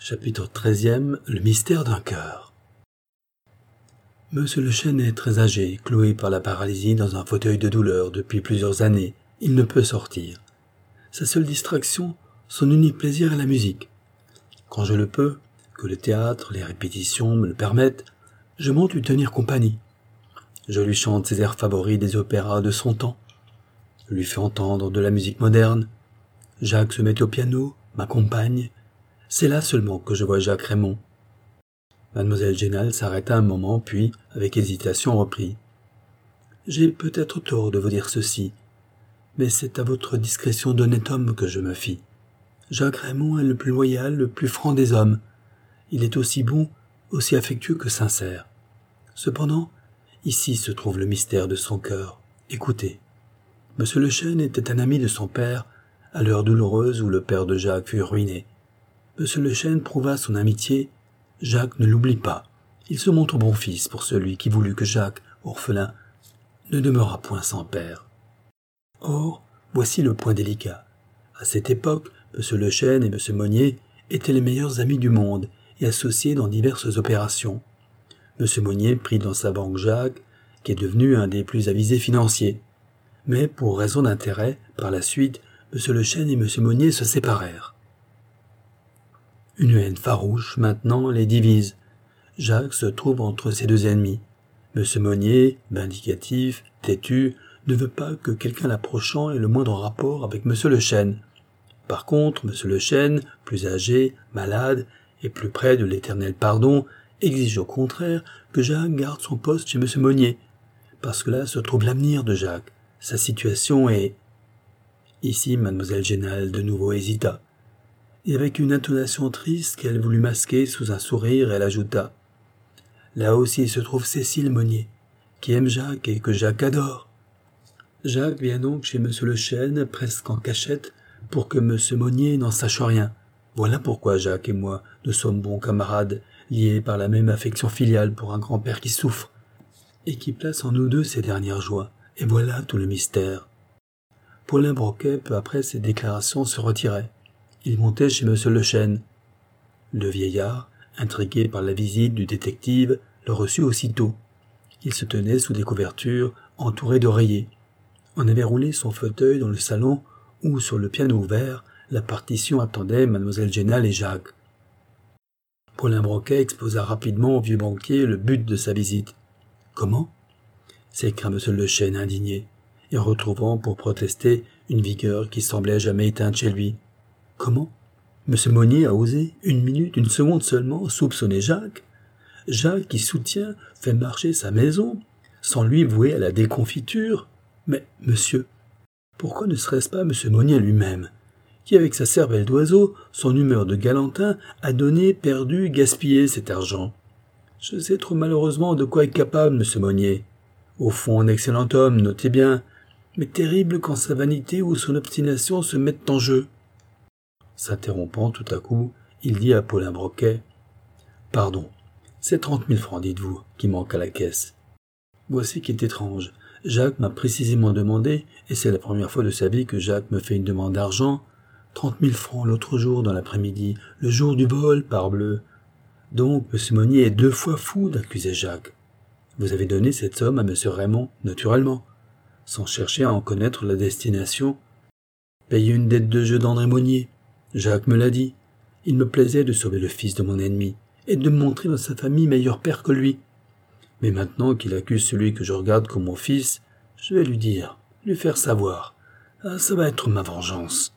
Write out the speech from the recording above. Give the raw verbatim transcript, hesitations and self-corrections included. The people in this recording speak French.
Chapitre treizième. Le mystère d'un cœur. Monsieur Le Chêne est très âgé, cloué par la paralysie dans un fauteuil de douleur depuis plusieurs années. Il ne peut sortir. Sa seule distraction, son unique plaisir est la musique. Quand je le peux, que le théâtre, les répétitions me le permettent, je monte lui tenir compagnie. Je lui chante ses airs favoris des opéras de son temps. Je lui fais entendre de la musique moderne. Jacques se met au piano, m'accompagne. C'est là seulement que je vois Jacques Raymond. Mademoiselle Génal s'arrêta un moment, puis, avec hésitation, reprit. « J'ai peut-être tort de vous dire ceci, mais c'est à votre discrétion d'honnête homme que je me fie. Jacques Raymond est le plus loyal, le plus franc des hommes. Il est aussi bon, aussi affectueux que sincère. Cependant, ici se trouve le mystère de son cœur. Écoutez. Monsieur Le Chêne était un ami de son père, à l'heure douloureuse où le père de Jacques fut ruiné. Monsieur Le Chêne prouva son amitié. Jacques ne l'oublie pas. Il se montre bon fils pour celui qui voulut que Jacques, orphelin, ne demeurât point sans père. Or, voici le point délicat. À cette époque, Monsieur Le Chêne et Monsieur Monnier étaient les meilleurs amis du monde et associés dans diverses opérations. Monsieur Monnier prit dans sa banque Jacques, qui est devenu un des plus avisés financiers. Mais, pour raison d'intérêt, par la suite, Monsieur Le Chêne et Monsieur Monnier se séparèrent. Une haine farouche, maintenant, les divise. Jacques se trouve entre ses deux ennemis. Monsieur Monnier, vindicatif, têtu, ne veut pas que quelqu'un l'approchant ait le moindre rapport avec Monsieur Le Chêne. Par contre, Monsieur Le Chêne, plus âgé, malade, et plus près de l'éternel pardon, exige au contraire que Jacques garde son poste chez Monsieur Monnier, parce que là se trouve l'avenir de Jacques. Sa situation est... Ici, mademoiselle Génal de nouveau hésita. Et avec une intonation triste qu'elle voulut masquer sous un sourire, elle ajouta « Là aussi se trouve Cécile Monnier, qui aime Jacques et que Jacques adore. » Jacques vient donc chez Monsieur Le Chêne, presque en cachette, pour que Monsieur Monnier n'en sache rien. Voilà pourquoi Jacques et moi, nous sommes bons camarades, liés par la même affection filiale pour un grand-père qui souffre, et qui place en nous deux ses dernières joies. Et voilà tout le mystère. Paulin Broquet, peu après ces déclarations, se retirait. Il montait chez Monsieur Le Chêne. Le vieillard, intrigué par la visite du détective, le reçut aussitôt. Il se tenait sous des couvertures, entouré d'oreillers. On avait roulé son fauteuil dans le salon où, sur le piano ouvert, la partition attendait mademoiselle Génal et Jacques. Paulin Broquet exposa rapidement au vieux banquier le but de sa visite. « Comment » s'écria Monsieur Le Chêne indigné, et retrouvant pour protester une vigueur qui semblait jamais éteinte chez lui. « Comment ? Monsieur Monnier a osé, une minute, une seconde seulement, soupçonner Jacques ? Jacques qui soutient, fait marcher sa maison, sans lui vouer à la déconfiture ? Mais, monsieur, pourquoi ne serait-ce pas Monsieur Monnier lui-même, qui, avec sa cervelle d'oiseau, son humeur de galantin, a donné, perdu, gaspillé cet argent ? Je sais trop malheureusement de quoi est capable Monsieur Monnier. Au fond, un excellent homme, notez bien, mais terrible quand sa vanité ou son obstination se mettent en jeu. » S'interrompant tout à coup, il dit à Paulin Broquet « Pardon, c'est trente mille francs, dites-vous, qui manquent à la caisse. Voici qui est étrange. Jacques m'a précisément demandé, et c'est la première fois de sa vie que Jacques me fait une demande d'argent, trente mille francs l'autre jour dans l'après-midi, le jour du vol, parbleu. Donc, Monsieur Monnier est deux fois fou d'accuser Jacques. Vous avez donné cette somme à Monsieur Raymond, naturellement, sans chercher à en connaître la destination. Payer une dette de jeu d'André Monnier. Jacques me l'a dit. Il me plaisait de sauver le fils de mon ennemi et de me montrer dans sa famille meilleur père que lui. Mais maintenant qu'il accuse celui que je regarde comme mon fils, je vais lui dire, lui faire savoir. Ah, ça va être ma vengeance.